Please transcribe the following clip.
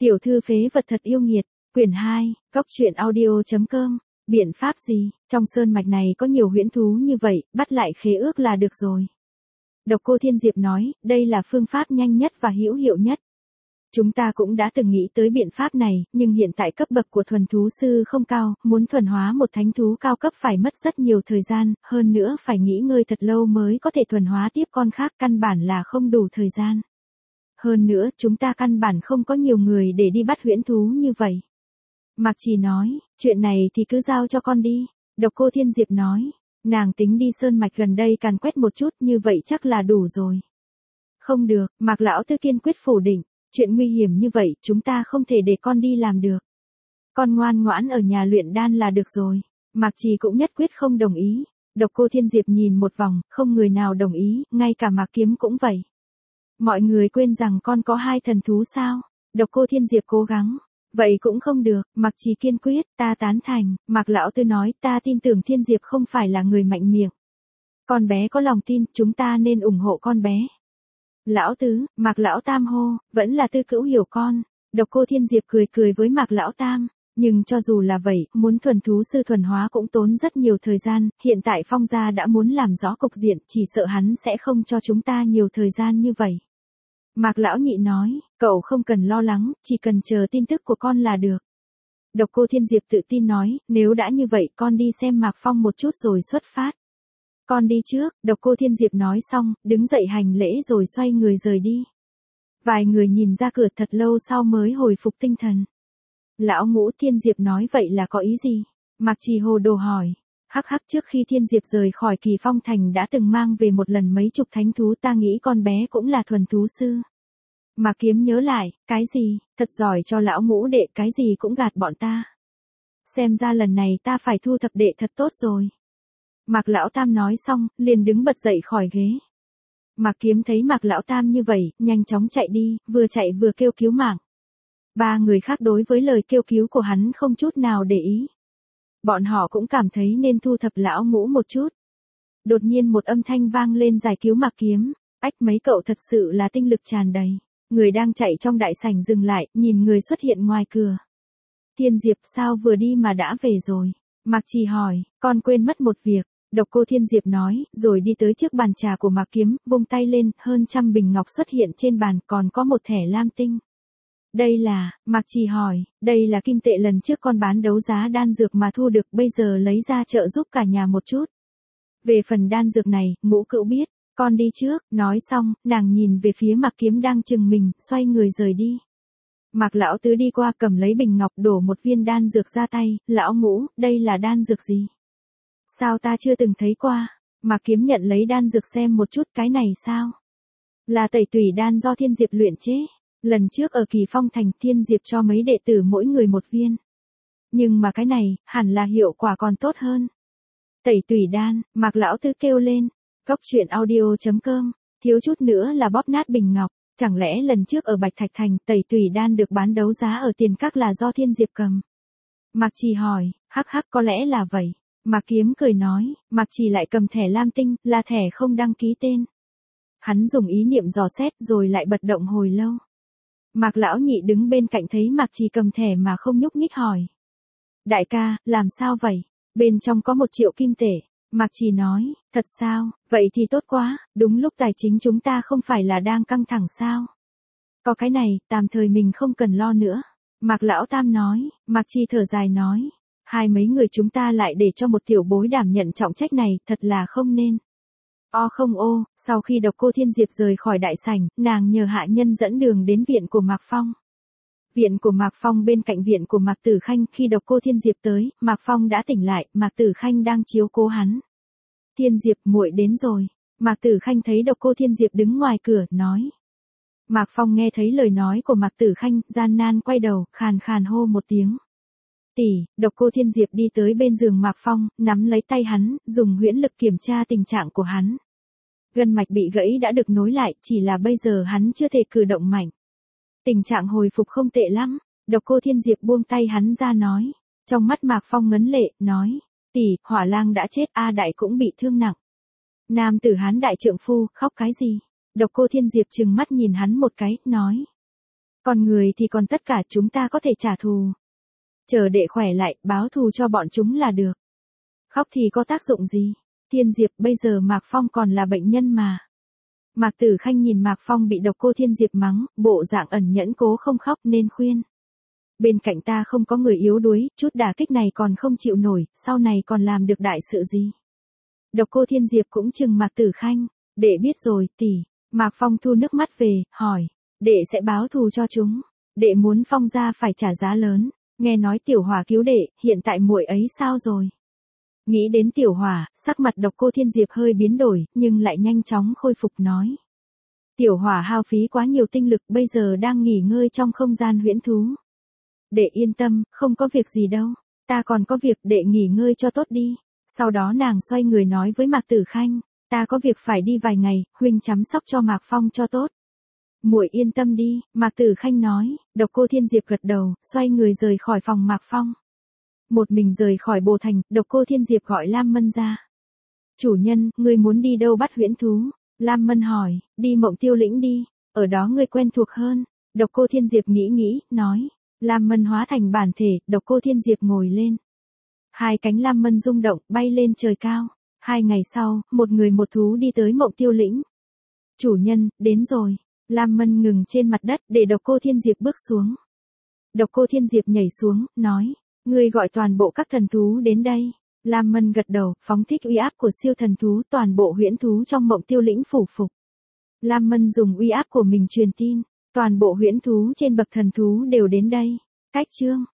Tiểu thư phế vật thật yêu nghiệt, quyển 2, Cốc truyện audio.com, biện pháp gì, trong sơn mạch này có nhiều huyễn thú như vậy, bắt lại khế ước là được rồi. Độc Cô Thiên Diệp nói, đây là phương pháp nhanh nhất và hữu hiệu nhất. Chúng ta cũng đã từng nghĩ tới biện pháp này, nhưng hiện tại cấp bậc của thuần thú sư không cao, muốn thuần hóa một thánh thú cao cấp phải mất rất nhiều thời gian, hơn nữa phải nghỉ ngơi thật lâu mới có thể thuần hóa tiếp con khác, căn bản là không đủ thời gian. Hơn nữa, chúng ta căn bản không có nhiều người để đi bắt huyễn thú như vậy. Mạc Trì nói, chuyện này thì cứ giao cho con đi. Độc Cô Thiên Diệp nói, nàng tính đi sơn mạch gần đây càn quét một chút, như vậy chắc là đủ rồi. Không được, Mạc Lão Tư kiên quyết phủ định, chuyện nguy hiểm như vậy chúng ta không thể để con đi làm được. Con ngoan ngoãn ở nhà luyện đan là được rồi. Mạc Trì cũng nhất quyết không đồng ý. Độc Cô Thiên Diệp nhìn một vòng, không người nào đồng ý, ngay cả Mạc Kiếm cũng vậy. Mọi người quên rằng con có 2 thần thú sao? Độc Cô Thiên Diệp cố gắng. Vậy cũng không được, Mạc Trì kiên quyết, ta tán thành. Mạc Lão Tư nói, ta tin tưởng Thiên Diệp không phải là người mạnh miệng. Con bé có lòng tin, chúng ta nên ủng hộ con bé. Lão Tứ, Mạc Lão Tam hô, vẫn là Tư Cữu hiểu con. Độc Cô Thiên Diệp cười cười với Mạc Lão Tam. Nhưng cho dù là vậy, muốn thuần thú sư thuần hóa cũng tốn rất nhiều thời gian, hiện tại Phong gia đã muốn làm rõ cục diện, chỉ sợ hắn sẽ không cho chúng ta nhiều thời gian như vậy. Mạc Lão Nhị nói, cậu không cần lo lắng, chỉ cần chờ tin tức của con là được. Độc Cô Thiên Diệp tự tin nói, nếu đã như vậy con đi xem Mạc Phong một chút rồi xuất phát. Con đi trước, Độc Cô Thiên Diệp nói xong, đứng dậy hành lễ rồi xoay người rời đi. Vài người nhìn ra cửa thật lâu sau mới hồi phục tinh thần. Lão Ngũ, Thiên Diệp nói vậy là có ý gì? Mạc Trì hồ đồ hỏi. Hắc hắc, trước khi Thiên Diệp rời khỏi Kỳ Phong Thành đã từng mang về một lần mấy chục thánh thú, ta nghĩ con bé cũng là thuần thú sư. Mạc Kiếm nhớ lại, cái gì, thật giỏi cho lão Ngũ đệ, cái gì cũng gạt bọn ta. Xem ra lần này ta phải thu thập đệ thật tốt rồi. Mạc Lão Tam nói xong, liền đứng bật dậy khỏi ghế. Mạc Kiếm thấy Mạc Lão Tam như vậy, nhanh chóng chạy đi, vừa chạy vừa kêu cứu mạng. 3 người khác đối với lời kêu cứu của hắn không chút nào để ý. Bọn họ cũng cảm thấy nên thu thập lão Ngũ một chút. Đột nhiên một âm thanh vang lên giải cứu Mạc Kiếm. Ách, mấy cậu thật sự là tinh lực tràn đầy. Người đang chạy trong đại sảnh dừng lại, nhìn người xuất hiện ngoài cửa. Thiên Diệp, sao vừa đi mà đã về rồi? Mạc Trì hỏi, con quên mất một việc. Độc Cô Thiên Diệp nói, rồi đi tới trước bàn trà của Mạc Kiếm, vung tay lên, hơn trăm bình ngọc xuất hiện trên bàn, còn có một thẻ lam tinh. Đây là, Mạc Trì hỏi, đây là kim tệ lần trước con bán đấu giá đan dược mà thu được, bây giờ lấy ra trợ giúp cả nhà một chút. Về phần đan dược này, Ngũ Cữu biết, con đi trước, nói xong, nàng nhìn về phía Mạc Kiếm đang chừng mình, xoay người rời đi. Mạc Lão Tứ đi qua cầm lấy bình ngọc đổ một viên đan dược ra tay, Lão Ngũ, đây là đan dược gì? Sao ta chưa từng thấy qua? Mạc Kiếm nhận lấy đan dược xem một chút, cái này sao? Là tẩy tủy đan do Thiên Diệp luyện chế. Lần trước ở Kỳ Phong Thành, Thiên Diệp cho mấy đệ tử mỗi người một viên. Nhưng mà cái này, hẳn là hiệu quả còn tốt hơn. Tẩy tủy đan, Mạc Lão Tứ kêu lên. Cốc truyện audio.com, thiếu chút nữa là bóp nát bình ngọc. Chẳng lẽ lần trước ở Bạch Thạch Thành, tẩy tủy đan được bán đấu giá ở tiền các là do Thiên Diệp cầm? Mạc Trì hỏi, hắc hắc, có lẽ là vậy. Mạc Kiếm cười nói, Mạc Trì lại cầm thẻ lam tinh, là thẻ không đăng ký tên. Hắn dùng ý niệm dò xét rồi lại bật động hồi lâu. Mạc Lão Nhị đứng bên cạnh thấy Mạc Trì cầm thẻ mà không nhúc nhích hỏi. Đại ca, làm sao vậy? Bên trong có 1 triệu kim tệ. Mạc Trì nói, thật sao, vậy thì tốt quá, đúng lúc tài chính chúng ta không phải là đang căng thẳng sao? Có cái này, tạm thời mình không cần lo nữa. Mạc Lão Tam nói, Mạc Trì thở dài nói. Hai mấy người chúng ta lại để cho một tiểu bối đảm nhận trọng trách này, thật là không nên. Không ô, sau khi Độc Cô Thiên Diệp rời khỏi đại sảnh, nàng nhờ hạ nhân dẫn đường đến viện của Mạc Phong. Viện của Mạc Phong bên cạnh viện của Mạc Tử Khanh, khi Độc Cô Thiên Diệp tới, Mạc Phong đã tỉnh lại, Mạc Tử Khanh đang chiếu cố hắn. Thiên Diệp, muội đến rồi. Mạc Tử Khanh thấy Độc Cô Thiên Diệp đứng ngoài cửa, nói. Mạc Phong nghe thấy lời nói của Mạc Tử Khanh, gian nan quay đầu, khàn khàn hô một tiếng. Tỷ. Độc Cô Thiên Diệp đi tới bên giường Mạc Phong, nắm lấy tay hắn, dùng huyễn lực kiểm tra tình trạng của hắn. Gân mạch bị gãy đã được nối lại, chỉ là bây giờ hắn chưa thể cử động mạnh. Tình trạng hồi phục không tệ lắm. Độc Cô Thiên Diệp buông tay hắn ra nói. Trong mắt Mạc Phong ngấn lệ, nói. Tỷ, Hỏa Lang đã chết, A Đại cũng bị thương nặng. Nam tử Hán đại trượng phu, khóc cái gì? Độc Cô Thiên Diệp trừng mắt nhìn hắn một cái, nói. Còn người thì còn tất cả chúng ta có thể trả thù. Chờ đệ khỏe lại, báo thù cho bọn chúng là được. Khóc thì có tác dụng gì? Thiên Diệp, bây giờ Mạc Phong còn là bệnh nhân mà. Mạc Tử Khanh nhìn Mạc Phong bị độc cô Thiên Diệp mắng, bộ dạng ẩn nhẫn cố không khóc nên khuyên. Bên cạnh ta không có người yếu đuối, chút đả kích này còn không chịu nổi, sau này còn làm được đại sự gì. Độc cô Thiên Diệp cũng chừng Mạc Tử Khanh, đệ biết rồi, tỷ. Mạc Phong thu nước mắt về, hỏi, đệ sẽ báo thù cho chúng. Đệ muốn Phong gia phải trả giá lớn, nghe nói Tiểu Hỏa cứu đệ, hiện tại muội ấy sao rồi? Nghĩ đến Tiểu Hỏa, sắc mặt độc cô Thiên Diệp hơi biến đổi, nhưng lại nhanh chóng khôi phục nói. Tiểu Hỏa hao phí quá nhiều tinh lực, bây giờ đang nghỉ ngơi trong không gian huyễn thú. Đệ yên tâm, không có việc gì đâu, ta còn có việc, đệ nghỉ ngơi cho tốt đi. Sau đó nàng xoay người nói với Mạc Tử Khanh, ta có việc phải đi vài ngày, huynh chăm sóc cho Mạc Phong cho tốt. Muội yên tâm đi, Mạc Tử Khanh nói. Độc cô Thiên Diệp gật đầu, xoay người rời khỏi phòng Mạc Phong. Một mình rời khỏi Bồ Thành, độc cô Thiên Diệp gọi Lam Mân ra. Chủ nhân, ngươi muốn đi đâu bắt huyễn thú? Lam Mân hỏi, đi Mộng Tiêu Lĩnh đi, ở đó ngươi quen thuộc hơn. Độc cô Thiên Diệp nghĩ, nói. Lam Mân hóa thành bản thể, độc cô Thiên Diệp ngồi lên. Hai cánh Lam Mân rung động, bay lên trời cao. 2 ngày sau, một người một thú đi tới Mộng Tiêu Lĩnh. Chủ nhân, đến rồi. Lam Mân ngừng trên mặt đất để độc cô Thiên Diệp bước xuống. Độc cô Thiên Diệp nhảy xuống, nói. Ngươi gọi toàn bộ các thần thú đến đây. Lam Mân gật đầu, phóng thích uy áp của siêu thần thú, toàn bộ huyễn thú trong Mộng Tiêu Lĩnh phủ phục. Lam Mân dùng uy áp của mình truyền tin, toàn bộ huyễn thú trên bậc thần thú đều đến đây. Cách chương